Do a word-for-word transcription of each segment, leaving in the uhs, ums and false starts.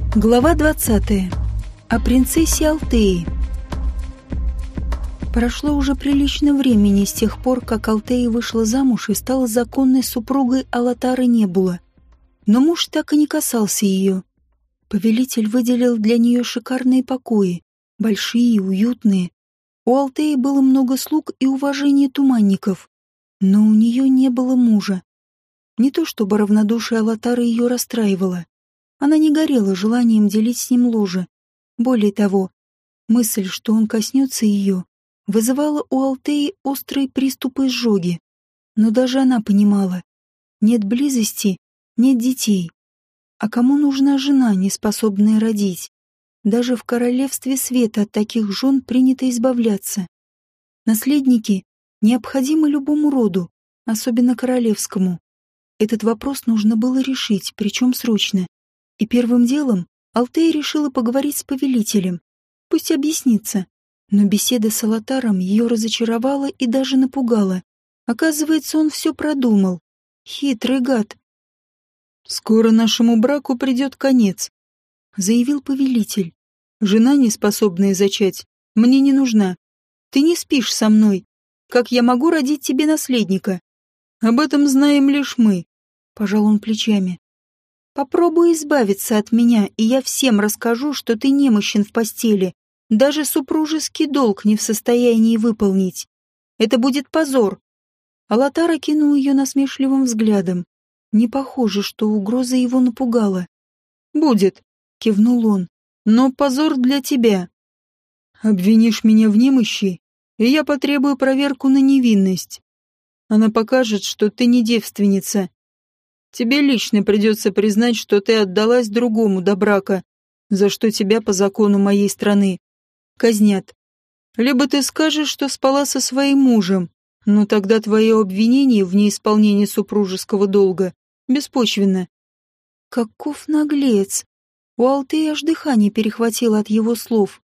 Глава двадцатая. О принцессе Алтее. Прошло уже прилично времени с тех пор, как Алтея вышла замуж и стала законной супругой Алатары Небула. Но муж так и не касался ее. Повелитель выделил для нее шикарные покои, большие, уютные. У Алтеи было много слуг и уважения туманников, но у нее не было мужа. Не то чтобы равнодушие Алатары ее расстраивало. Она не горела желанием делить с ним ложе. Более того, мысль, что он коснется ее, вызывала у Алтеи острые приступы изжоги. Но даже она понимала, нет близости, нет детей. А кому нужна жена, не способная родить? Даже в королевстве света от таких жен принято избавляться. Наследники необходимы любому роду, особенно королевскому. Этот вопрос нужно было решить, причем срочно. И первым делом Алтея решила поговорить с повелителем. Пусть объяснится. Но беседа с Алатаром ее разочаровала и даже напугала. Оказывается, он все продумал. Хитрый гад. «Скоро нашему браку придет конец», — заявил повелитель. «Жена, не способная зачать, мне не нужна. Ты не спишь со мной. Как я могу родить тебе наследника? Об этом знаем лишь мы», — пожал он плечами. «Попробуй избавиться от меня, и я всем расскажу, что ты немощен в постели. Даже супружеский долг не в состоянии выполнить. Это будет позор». Алатар окинул ее насмешливым взглядом. Не похоже, что угроза его напугала. «Будет», — кивнул он, — «но позор для тебя. Обвинишь меня в немощи, и я потребую проверку на невинность. Она покажет, что ты не девственница. Тебе лично придется признать, что ты отдалась другому до брака, за что тебя по закону моей страны казнят. Либо ты скажешь, что спала со своим мужем, но тогда твое обвинение в неисполнении супружеского долга беспочвенно». Каков наглец! У Алтеи аж дыхание перехватило от его слов.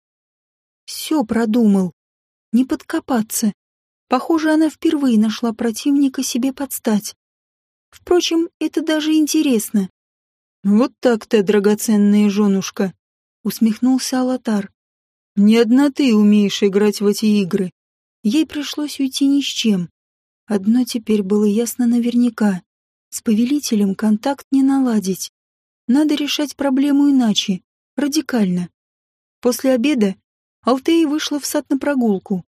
Все продумал. Не подкопаться. Похоже, она впервые нашла противника себе подстать. Впрочем, это даже интересно. «Вот так-то, драгоценная женушка», — усмехнулся Алатар. «Не одна ты умеешь играть в эти игры». Ей пришлось уйти ни с чем. Одно теперь было ясно наверняка. С повелителем контакт не наладить. Надо решать проблему иначе, радикально. После обеда Алтея вышла в сад на прогулку.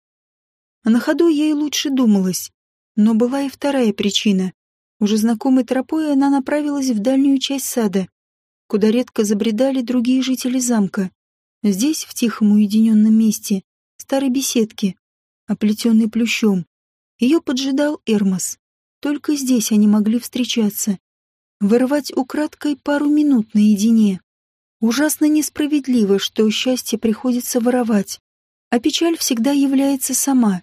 А на ходу ей лучше думалось. Но была и вторая причина. Уже знакомой тропой она направилась в дальнюю часть сада, куда редко забредали другие жители замка. Здесь, в тихом уединенном месте, старой беседке, оплетенной плющом, ее поджидал Эрмос. Только здесь они могли встречаться. Вырвать украдкой пару минут наедине. Ужасно несправедливо, что счастье приходится воровать, а печаль всегда является сама.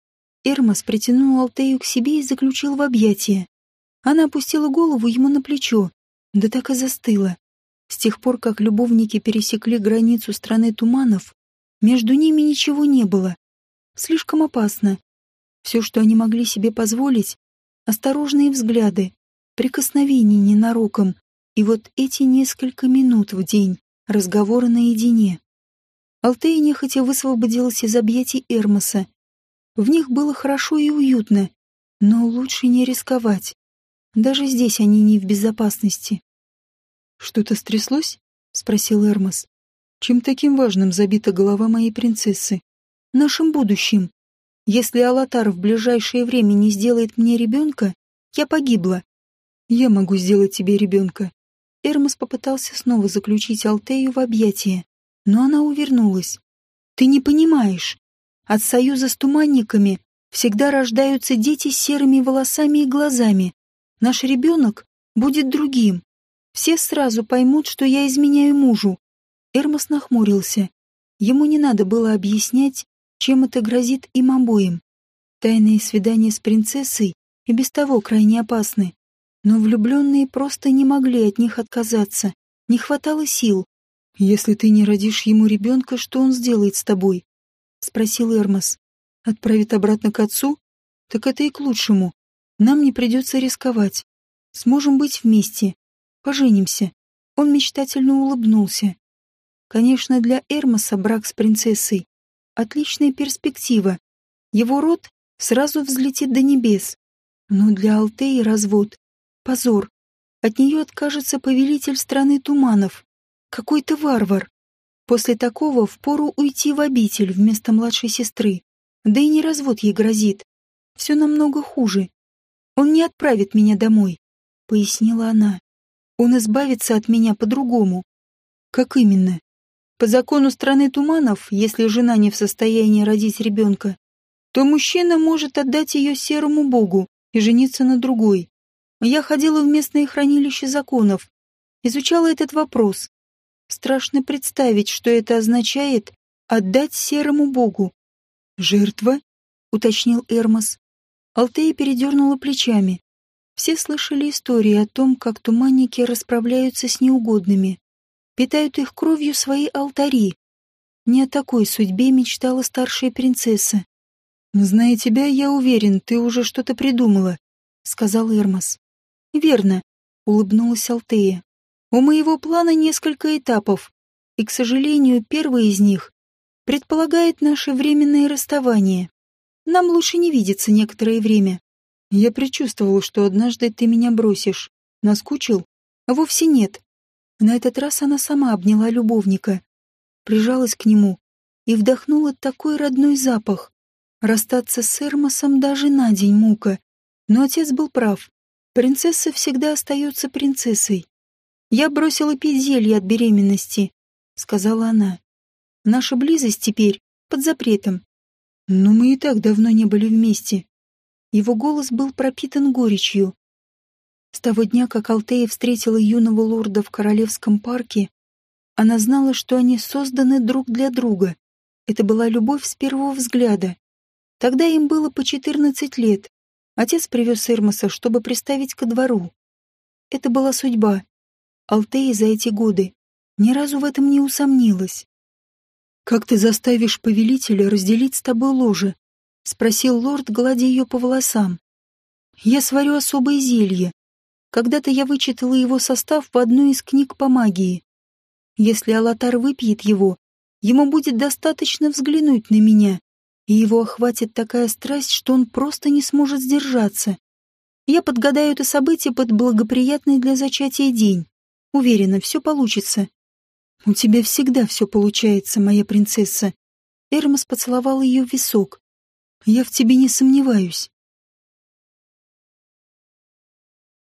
Эрмос притянул Алтею к себе и заключил в объятия. Она опустила голову ему на плечо, да так и застыла. С тех пор, как любовники пересекли границу страны туманов, между ними ничего не было. Слишком опасно. Все, что они могли себе позволить, осторожные взгляды, прикосновения ненароком, и вот эти несколько минут в день разговора наедине. Алтея нехотя высвободилась из объятий Эрмоса. В них было хорошо и уютно, но лучше не рисковать. Даже здесь они не в безопасности. «Что-то стряслось?» — спросил Эрмос. «Чем таким важным забита голова моей принцессы?» «Нашим будущим. Если Алатар в ближайшее время не сделает мне ребенка, я погибла». «Я могу сделать тебе ребенка». Эрмос попытался снова заключить Алтею в объятия, но она увернулась. «Ты не понимаешь. От союза с туманниками всегда рождаются дети с серыми волосами и глазами. Наш ребенок будет другим. Все сразу поймут, что я изменяю мужу». Эрмос нахмурился. Ему не надо было объяснять, чем это грозит им обоим. Тайные свидания с принцессой и без того крайне опасны. Но влюбленные просто не могли от них отказаться. Не хватало сил. «Если ты не родишь ему ребенка, что он сделает с тобой?» — спросил Эрмос. «Отправит обратно к отцу? Так это и к лучшему. Нам не придется рисковать. Сможем быть вместе. Поженимся. Он мечтательно улыбнулся. Конечно, для Эрмоса брак с принцессой — отличная перспектива. Его род сразу взлетит до небес. Но для Алтеи развод — позор. От нее откажется повелитель страны туманов. Какой-то варвар. После такого впору уйти в обитель вместо младшей сестры. Да и не развод ей грозит. Все намного хуже. Он не отправит меня домой, — пояснила она. Он избавится от меня по-другому. Как именно? По закону страны туманов, если жена не в состоянии родить ребенка, то мужчина может отдать ее серому богу и жениться на другой. Я ходила в местное хранилище законов, изучала этот вопрос. Страшно представить, что это означает отдать серому богу. «Жертва?» — уточнил Эрмос. Алтея передернула плечами. Все слышали истории о том, как туманники расправляются с неугодными, питают их кровью свои алтари. Не о такой судьбе мечтала старшая принцесса. «Зная тебя, я уверен, ты уже что-то придумала», — сказал Эрмос. «Верно», — улыбнулась Алтея. «У моего плана несколько этапов, и, к сожалению, первый из них предполагает наше временное расставание. Нам лучше не видеться некоторое время. Я предчувствовал, что однажды ты меня бросишь. Наскучил? А вовсе нет». На этот раз она сама обняла любовника, прижалась к нему и вдохнула такой родной запах. Расстаться с Эрмосом даже на день мука. Но отец был прав. Принцесса всегда остается принцессой. «Я бросила пить зелье от беременности», — сказала она. «Наша близость теперь под запретом. Но мы и так давно не были вместе». Его голос был пропитан горечью. С того дня, как Алтея встретила юного лорда в Королевском парке, она знала, что они созданы друг для друга. Это была любовь с первого взгляда. Тогда им было по четырнадцать лет. Отец привез Эрмоса, чтобы приставить ко двору. Это была судьба. Алтея за эти годы ни разу в этом не усомнилась. «Как ты заставишь повелителя разделить с тобой ложе?» — спросил лорд, гладя ее по волосам. «Я сварю особое зелье. Когда-то я вычитала его состав в одной из книг по магии. Если Алатар выпьет его, ему будет достаточно взглянуть на меня, и его охватит такая страсть, что он просто не сможет сдержаться. Я подгадаю это событие под благоприятный для зачатия день. Уверена, все получится». «У тебя всегда все получается, моя принцесса». Эрмос поцеловал ее в висок. «Я в тебе не сомневаюсь».